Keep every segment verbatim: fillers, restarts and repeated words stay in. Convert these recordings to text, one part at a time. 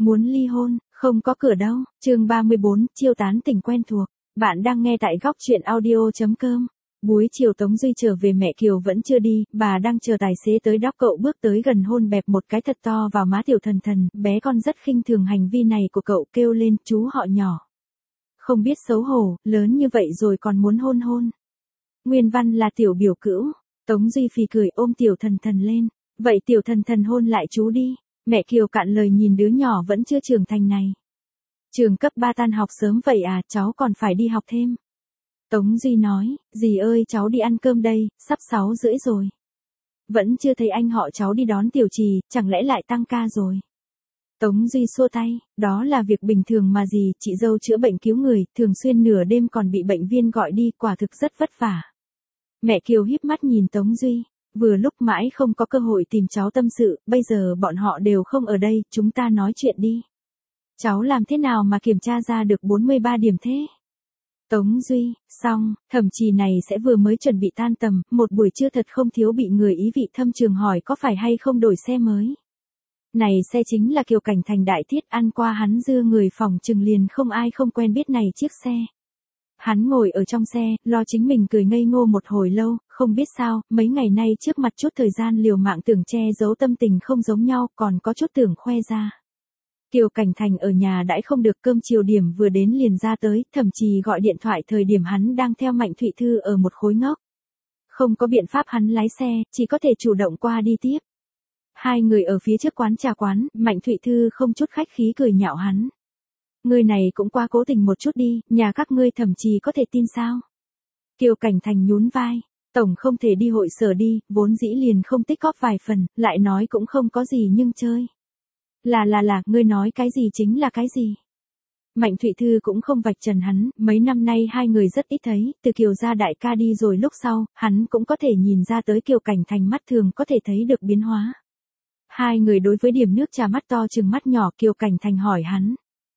muốn ly hôn, không có cửa đâu. Chương ba mươi bốn, chiêu tán tình quen thuộc. Bạn đang nghe tại góc truyện audio chấm com. Buổi chiều Tống Duy trở về mẹ Kiều vẫn chưa đi, bà đang chờ tài xế tới đóc cậu bước tới gần hôn bẹp một cái thật to vào má Tiểu Thần Thần, bé con rất khinh thường hành vi này của cậu kêu lên chú họ nhỏ. Không biết xấu hổ, lớn như vậy rồi còn muốn hôn hôn. Nguyên văn là Tiểu biểu cữu. Tống Duy phì cười ôm Tiểu Thần Thần lên. Vậy Tiểu Thần Thần hôn lại chú đi. Mẹ Kiều cạn lời nhìn đứa nhỏ vẫn chưa trưởng thành này. Trường cấp ba tan học sớm vậy à, cháu còn phải đi học thêm. Tống Duy nói, dì ơi cháu đi ăn cơm đây, sắp sáu rưỡi rồi. Vẫn chưa thấy anh họ cháu đi đón Tiểu Trì, chẳng lẽ lại tăng ca rồi. Tống Duy xua tay, đó là việc bình thường mà dì, chị dâu chữa bệnh cứu người, thường xuyên nửa đêm còn bị bệnh viên gọi đi, quả thực rất vất vả. Mẹ Kiều híp mắt nhìn Tống Duy, vừa lúc mãi không có cơ hội tìm cháu tâm sự, bây giờ bọn họ đều không ở đây, chúng ta nói chuyện đi. Cháu làm thế nào mà kiểm tra ra được bốn mươi ba điểm thế? Tống Duy, xong, Thẩm Trì này sẽ vừa mới chuẩn bị tan tầm, một buổi trưa thật không thiếu bị người ý vị thâm trường hỏi có phải hay không đổi xe mới. Này xe chính là Kiều Cảnh Thành đại thiết, ăn qua hắn dưa người phòng chừng liền không ai không quen biết này chiếc xe. Hắn ngồi ở trong xe, lo chính mình cười ngây ngô một hồi lâu, không biết sao, mấy ngày nay trước mặt chút thời gian liều mạng tưởng che giấu tâm tình không giống nhau, còn có chút tưởng khoe ra. Kiều Cảnh Thành ở nhà đãi không được, cơm chiều điểm vừa đến liền ra tới, Thẩm Trì gọi điện thoại thời điểm hắn đang theo Mạnh Thụy Thư ở một khối ngóc. Không có biện pháp hắn lái xe, chỉ có thể chủ động qua đi tiếp. Hai người ở phía trước quán trà quán, Mạnh Thụy Thư không chút khách khí cười nhạo hắn. Người này cũng qua cố tình một chút đi, nhà các ngươi Thẩm Trì có thể tin sao? Kiều Cảnh Thành nhún vai, tổng không thể đi hội sở đi, vốn dĩ liền không tích góp vài phần, lại nói cũng không có gì nhưng chơi. Là là là, ngươi nói cái gì chính là cái gì. Mạnh Thụy Thư cũng không vạch trần hắn, mấy năm nay hai người rất ít thấy, từ Kiều gia đại ca đi rồi lúc sau, hắn cũng có thể nhìn ra tới Kiều Cảnh Thành mắt thường có thể thấy được biến hóa. Hai người đối với điểm nước trà mắt to chừng mắt nhỏ, Kiều Cảnh Thành hỏi hắn.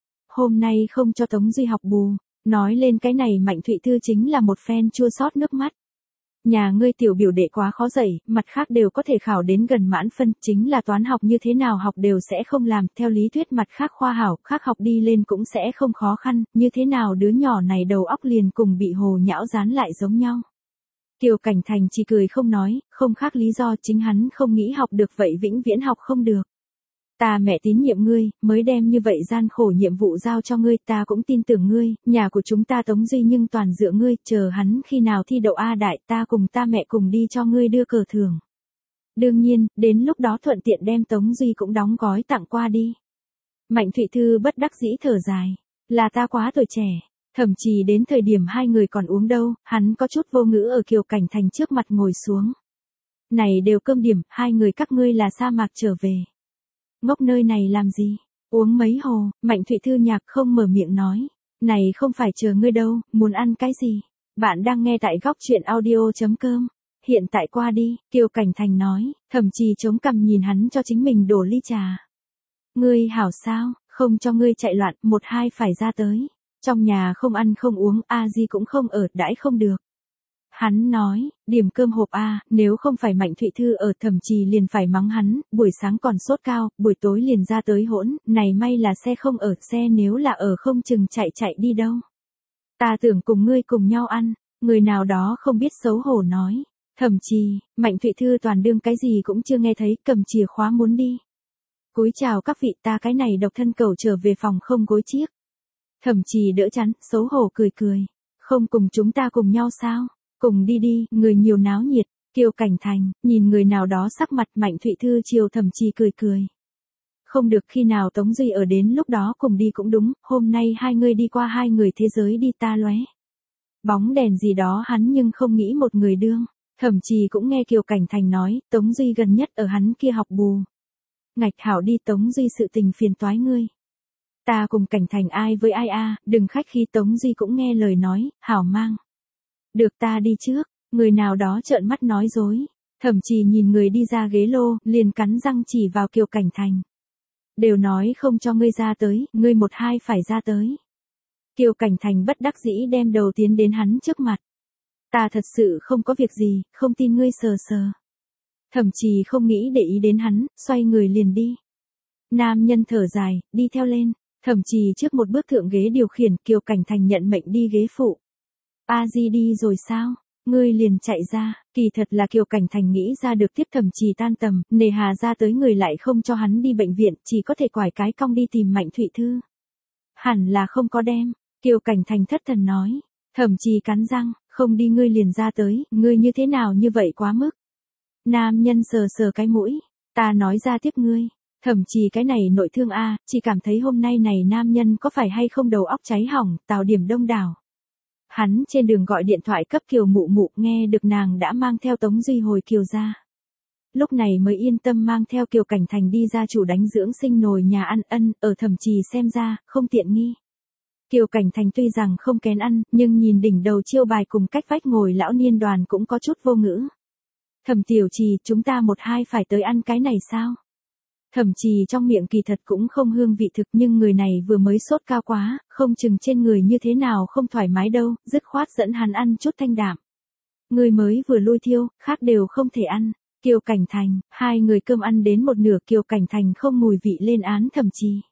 Hôm nay không cho Tống Duy học bù, nói lên cái này Mạnh Thụy Thư chính là một phen chua xót nước mắt. Nhà ngươi tiểu biểu đệ quá khó dạy, mặt khác đều có thể khảo đến gần mãn phân, chính là toán học như thế nào học đều sẽ không làm, theo lý thuyết mặt khác khoa hảo, khác học đi lên cũng sẽ không khó khăn, như thế nào đứa nhỏ này đầu óc liền cùng bị hồ nhão dán lại giống nhau. Kiều Cảnh Thành chỉ cười không nói, không khác lý do chính hắn không nghĩ học được vậy vĩnh viễn học không được. Ta mẹ tín nhiệm ngươi, mới đem như vậy gian khổ nhiệm vụ giao cho ngươi, ta cũng tin tưởng ngươi, nhà của chúng ta Tống Duy nhưng toàn dựa ngươi, chờ hắn khi nào thi đậu A đại, ta cùng ta mẹ cùng đi cho ngươi đưa cờ thưởng. Đương nhiên, đến lúc đó thuận tiện đem Tống Duy cũng đóng gói tặng qua đi. Mạnh Thụy Thư bất đắc dĩ thở dài, là ta quá tuổi trẻ, thậm chí đến thời điểm hai người còn uống đâu, hắn có chút vô ngữ ở Kiều Cảnh Thành trước mặt ngồi xuống. Này đều cơm điểm, hai người các ngươi là sa mạc trở về. Ngốc nơi này làm gì? Uống mấy hồ, Mạnh Thụy Thư nhạc không mở miệng nói. Này không phải chờ ngươi đâu, muốn ăn cái gì? Bạn đang nghe tại góc truyện audio chấm com. Hiện tại qua đi, Kiều Cảnh Thành nói, thậm chí chống cằm nhìn hắn cho chính mình đổ ly trà. Ngươi hảo sao, không cho ngươi chạy loạn, một hai phải ra tới. Trong nhà không ăn không uống, a di cũng không ở, đãi không được. Hắn nói, điểm cơm hộp A, nếu không phải Mạnh Thụy Thư ở thậm chí liền phải mắng hắn, buổi sáng còn sốt cao, buổi tối liền ra tới hỗn, này may là xe không ở, xe nếu là ở không chừng chạy chạy đi đâu. Ta tưởng cùng ngươi cùng nhau ăn, người nào đó không biết xấu hổ nói, thậm chí, Mạnh Thụy Thư toàn đương cái gì cũng chưa nghe thấy, cầm chìa khóa muốn đi. Cúi chào các vị, ta cái này độc thân cầu trở về phòng không gối chiếc. Thậm chí đỡ chắn, xấu hổ cười cười, không cùng chúng ta cùng nhau sao? Cùng đi đi, người nhiều náo nhiệt, Kiều Cảnh Thành, nhìn người nào đó sắc mặt Mạnh Thụy Thư chiều thậm chí cười cười. Không được khi nào Tống Duy ở đến lúc đó cùng đi cũng đúng, hôm nay hai người đi qua hai người thế giới đi ta lóe. Bóng đèn gì đó hắn nhưng không nghĩ một người đương, thậm chí cũng nghe Kiều Cảnh Thành nói, Tống Duy gần nhất ở hắn kia học bù. Ngạch hảo đi Tống Duy sự tình phiền toái ngươi. Ta cùng Cảnh Thành ai với ai a, đừng khách khi Tống Duy cũng nghe lời nói, hảo mang. Được ta đi trước, người nào đó trợn mắt nói dối, thậm chí nhìn người đi ra ghế lô, liền cắn răng chỉ vào Kiều Cảnh Thành. Đều nói không cho ngươi ra tới, ngươi một hai phải ra tới. Kiều Cảnh Thành bất đắc dĩ đem đầu tiến đến hắn trước mặt. Ta thật sự không có việc gì, không tin ngươi sờ sờ. Thậm chí không nghĩ để ý đến hắn, xoay người liền đi. Nam nhân thở dài, đi theo lên. Thẩm Trì trước một bước thượng ghế điều khiển, Kiều Cảnh Thành nhận mệnh đi ghế phụ. A Di đi rồi sao? Ngươi liền chạy ra, kỳ thật là Kiều Cảnh Thành nghĩ ra được tiếp Thẩm Trì tan tầm, nề hà ra tới người lại không cho hắn đi bệnh viện, chỉ có thể quải cái cong đi tìm Mạnh Thụy Thư. Hẳn là không có đem, Kiều Cảnh Thành thất thần nói. Thẩm Trì cắn răng, không đi ngươi liền ra tới, ngươi như thế nào như vậy quá mức. Nam nhân sờ sờ cái mũi, ta nói ra tiếp ngươi. Thẩm Trì cái này nội thương a, chỉ cảm thấy hôm nay này nam nhân có phải hay không đầu óc cháy hỏng, tào điểm đông đảo. Hắn trên đường gọi điện thoại cấp Kiều mụ mụ, nghe được nàng đã mang theo Tống Duy hồi Kiều ra. Lúc này mới yên tâm mang theo Kiều Cảnh Thành đi ra chủ đánh dưỡng sinh nồi nhà ăn ân, ở Thẩm Trì xem ra, không tiện nghi. Kiều Cảnh Thành tuy rằng không kén ăn, nhưng nhìn đỉnh đầu chiêu bài cùng cách vách ngồi lão niên đoàn cũng có chút vô ngữ. Thẩm Tiểu Trì, chúng ta một hai phải tới ăn cái này sao? Thẩm Trì trong miệng kỳ thật cũng không hương vị thực nhưng người này vừa mới sốt cao quá, không chừng trên người như thế nào không thoải mái đâu, dứt khoát dẫn hắn ăn chút thanh đạm. Người mới vừa lui thiêu, khác đều không thể ăn. Kiều Cảnh Thành, hai người cơm ăn đến một nửa Kiều Cảnh Thành không mùi vị lên án Thẩm Trì.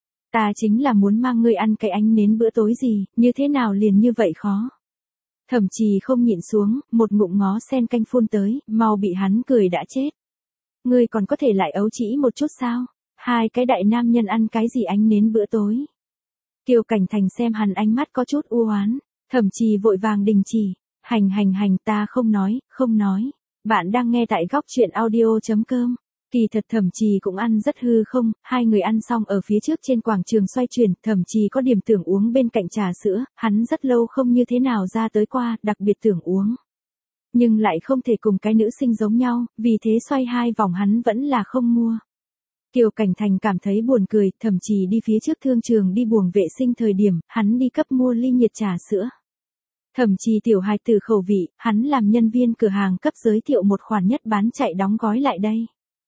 Ta chính là muốn mang ngươi ăn cái ánh nến bữa tối gì, như thế nào liền như vậy khó. Thẩm Trì không nhịn xuống, một ngụm ngó sen canh phun tới, mau bị hắn cười đã chết. Ngươi còn có thể lại ấu trĩ một chút sao? Hai cái đại nam nhân ăn cái gì ánh nến bữa tối? Kiều Cảnh Thành xem hắn ánh mắt có chút u oán, Thẩm Trì vội vàng đình chỉ, hành hành hành ta không nói, không nói. Bạn đang nghe tại góc truyện audio chấm com. Kỳ thật Thẩm Trì cũng ăn rất hư không, hai người ăn xong ở phía trước trên quảng trường xoay chuyển, Thẩm Trì có điểm tưởng uống bên cạnh trà sữa, hắn rất lâu không như thế nào ra tới qua, đặc biệt tưởng uống. Nhưng lại không thể cùng cái nữ sinh giống nhau, vì thế xoay hai vòng hắn vẫn là không mua. Kiều Cảnh Thành cảm thấy buồn cười, Thẩm Trì đi phía trước thương trường đi buồng vệ sinh thời điểm, hắn đi cấp mua ly nhiệt trà sữa. Thẩm Trì tiểu hài tử khẩu vị, hắn làm nhân viên cửa hàng cấp giới thiệu một khoản nhất bán chạy đóng gói lại đây.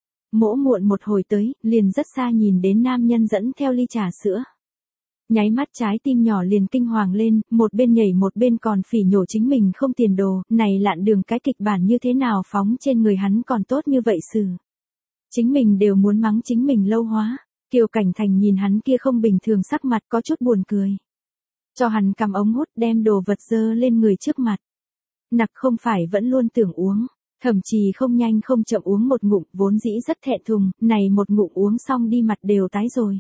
Mỗ muộn một hồi tới, liền rất xa nhìn đến nam nhân dẫn theo ly trà sữa. Nháy mắt trái tim nhỏ liền kinh hoàng lên, một bên nhảy một bên còn phỉ nhổ chính mình không tiền đồ, này lạn đường cái kịch bản như thế nào phóng trên người hắn còn tốt như vậy xử. Chính mình đều muốn mắng chính mình lâu hóa. Kiều Cảnh Thành nhìn hắn kia không bình thường sắc mặt có chút buồn cười. Cho hắn cầm ống hút đem đồ vật dơ lên người trước mặt. Nặc không phải vẫn luôn tưởng uống. Thẩm Trì không nhanh không chậm uống một ngụm, vốn dĩ rất thẹn thùng, này một ngụm uống xong đi mặt đều tái rồi.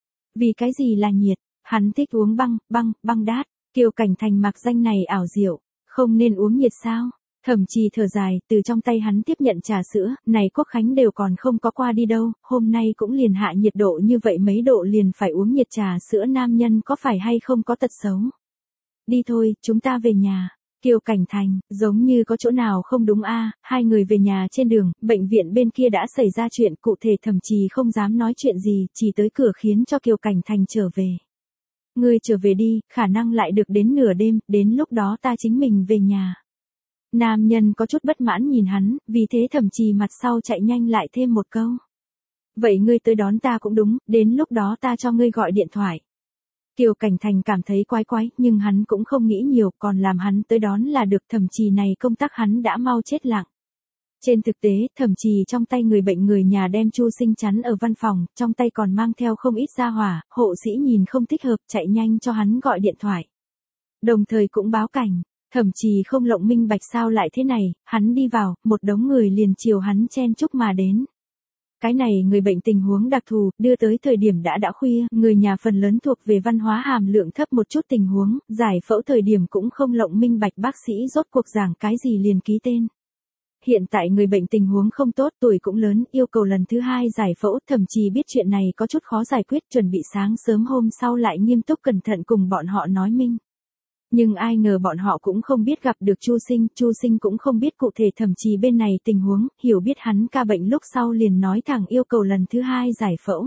Vì cái gì là nhiệt, hắn thích uống băng, băng, băng đát, Kiều Cảnh Thành mặc danh này ảo diệu, không nên uống nhiệt sao? Thẩm Trì thở dài, từ trong tay hắn tiếp nhận trà sữa, này Quốc Khánh đều còn không có qua đi đâu, hôm nay cũng liền hạ nhiệt độ như vậy mấy độ liền phải uống nhiệt trà sữa nam nhân có phải hay không có tật xấu. Đi thôi, chúng ta về nhà. Kiều Cảnh Thành, giống như có chỗ nào không đúng a, hai người về nhà trên đường, bệnh viện bên kia đã xảy ra chuyện cụ thể Thẩm Trì không dám nói chuyện gì, chỉ tới cửa khiến cho Kiều Cảnh Thành trở về. Ngươi trở về đi, khả năng lại được đến nửa đêm, đến lúc đó ta chính mình về nhà. Nam nhân có chút bất mãn nhìn hắn, vì thế Thẩm Trì mặt sau chạy nhanh lại thêm một câu. Vậy ngươi tới đón ta cũng đúng, đến lúc đó ta cho ngươi gọi điện thoại. Kiều Cảnh Thành cảm thấy quái quái, nhưng hắn cũng không nghĩ nhiều, còn làm hắn tới đón là được. Thẩm Trì này công tác hắn đã mau chết lặng. Trên thực tế, Thẩm Trì trong tay người bệnh người nhà đem Chu Sinh chắn ở văn phòng, trong tay còn mang theo không ít gia hỏa, hộ sĩ nhìn không thích hợp, chạy nhanh cho hắn gọi điện thoại. Đồng thời cũng báo cảnh, Thẩm Trì không lộng minh bạch sao lại thế này, hắn đi vào, một đống người liền chiều hắn chen chúc mà đến. Cái này người bệnh tình huống đặc thù, đưa tới thời điểm đã đã khuya, người nhà phần lớn thuộc về văn hóa hàm lượng thấp một chút tình huống, giải phẫu thời điểm cũng không lộng minh bạch bác sĩ rốt cuộc giảng cái gì liền ký tên. Hiện tại người bệnh tình huống không tốt, tuổi cũng lớn, yêu cầu lần thứ hai giải phẫu, Thẩm Trì biết chuyện này có chút khó giải quyết, chuẩn bị sáng sớm hôm sau lại nghiêm túc cẩn thận cùng bọn họ nói minh. Nhưng ai ngờ bọn họ cũng không biết gặp được Chu Sinh, Chu Sinh cũng không biết cụ thể Thẩm Trì bên này tình huống, hiểu biết hắn ca bệnh lúc sau liền nói thẳng yêu cầu lần thứ hai giải phẫu.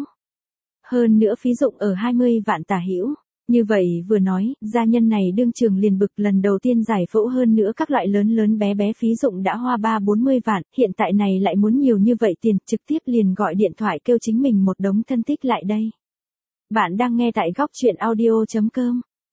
Hơn nữa phí dụng ở hai mươi vạn tả hữu. Như vậy vừa nói, gia nhân này đương trường liền bực, lần đầu tiên giải phẫu hơn nữa các loại lớn lớn bé bé phí dụng đã hoa ba bốn mươi vạn, hiện tại này lại muốn nhiều như vậy tiền, trực tiếp liền gọi điện thoại kêu chính mình một đống thân thích lại đây. Bạn đang nghe tại góc truyện audio chấm com.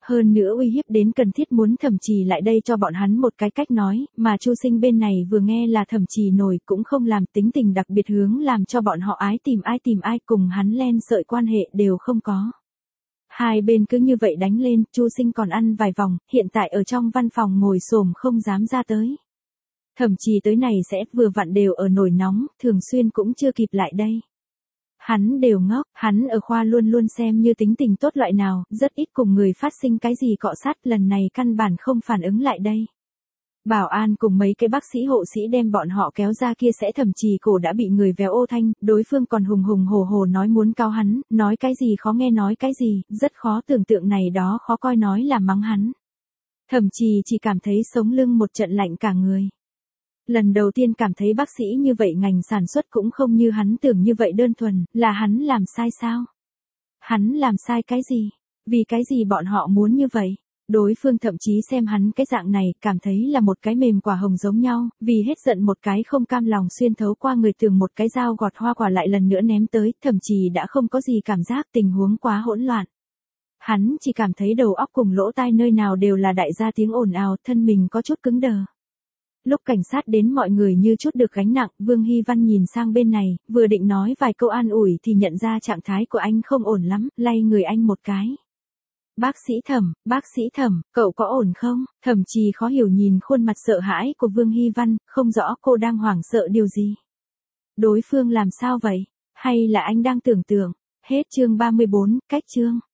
Hơn nữa uy hiếp đến cần thiết muốn Thẩm Trì lại đây cho bọn hắn một cái cách nói, mà Chu Sinh bên này vừa nghe là Thẩm Trì nổi cũng không làm, tính tình đặc biệt hướng làm cho bọn họ ái tìm ai tìm ai, cùng hắn len sợi quan hệ đều không có. Hai bên cứ như vậy đánh lên, Chu Sinh còn ăn vài vòng, hiện tại ở trong văn phòng ngồi xổm không dám ra tới. Thẩm Trì tới này sẽ vừa vặn đều ở nổi nóng, thường xuyên cũng chưa kịp lại đây. Hắn đều ngốc, hắn ở khoa luôn luôn xem như tính tình tốt loại nào, rất ít cùng người phát sinh cái gì cọ sát, lần này căn bản không phản ứng lại đây. Bảo an cùng mấy cái bác sĩ hộ sĩ đem bọn họ kéo ra kia sẽ Thẩm Trì cổ đã bị người véo ô thanh, đối phương còn hùng hùng hồ hồ nói muốn cao hắn, nói cái gì khó nghe nói cái gì, rất khó tưởng tượng này đó khó coi nói là mắng hắn. Thẩm Trì chỉ cảm thấy sống lưng một trận lạnh cả người. Lần đầu tiên cảm thấy bác sĩ như vậy ngành sản xuất cũng không như hắn tưởng như vậy đơn thuần, là hắn làm sai sao? Hắn làm sai cái gì? Vì cái gì bọn họ muốn như vậy? Đối phương thậm chí xem hắn cái dạng này, cảm thấy là một cái mềm quả hồng giống nhau, vì hết giận một cái không cam lòng xuyên thấu qua người tường một cái dao gọt hoa quả lại lần nữa ném tới, thậm chí đã không có gì cảm giác, tình huống quá hỗn loạn. Hắn chỉ cảm thấy đầu óc cùng lỗ tai nơi nào đều là đại gia tiếng ồn ào, thân mình có chút cứng đờ. Lúc cảnh sát đến mọi người như chút được gánh nặng, Vương Hy Văn nhìn sang bên này, vừa định nói vài câu an ủi thì nhận ra trạng thái của anh không ổn lắm, lay người anh một cái. Bác sĩ Thẩm, bác sĩ Thẩm, cậu có ổn không? Thẩm Trì khó hiểu nhìn khuôn mặt sợ hãi của Vương Hy Văn, không rõ cô đang hoảng sợ điều gì. Đối phương làm sao vậy? Hay là anh đang tưởng tượng? Hết chương ba mươi bốn, cách chương.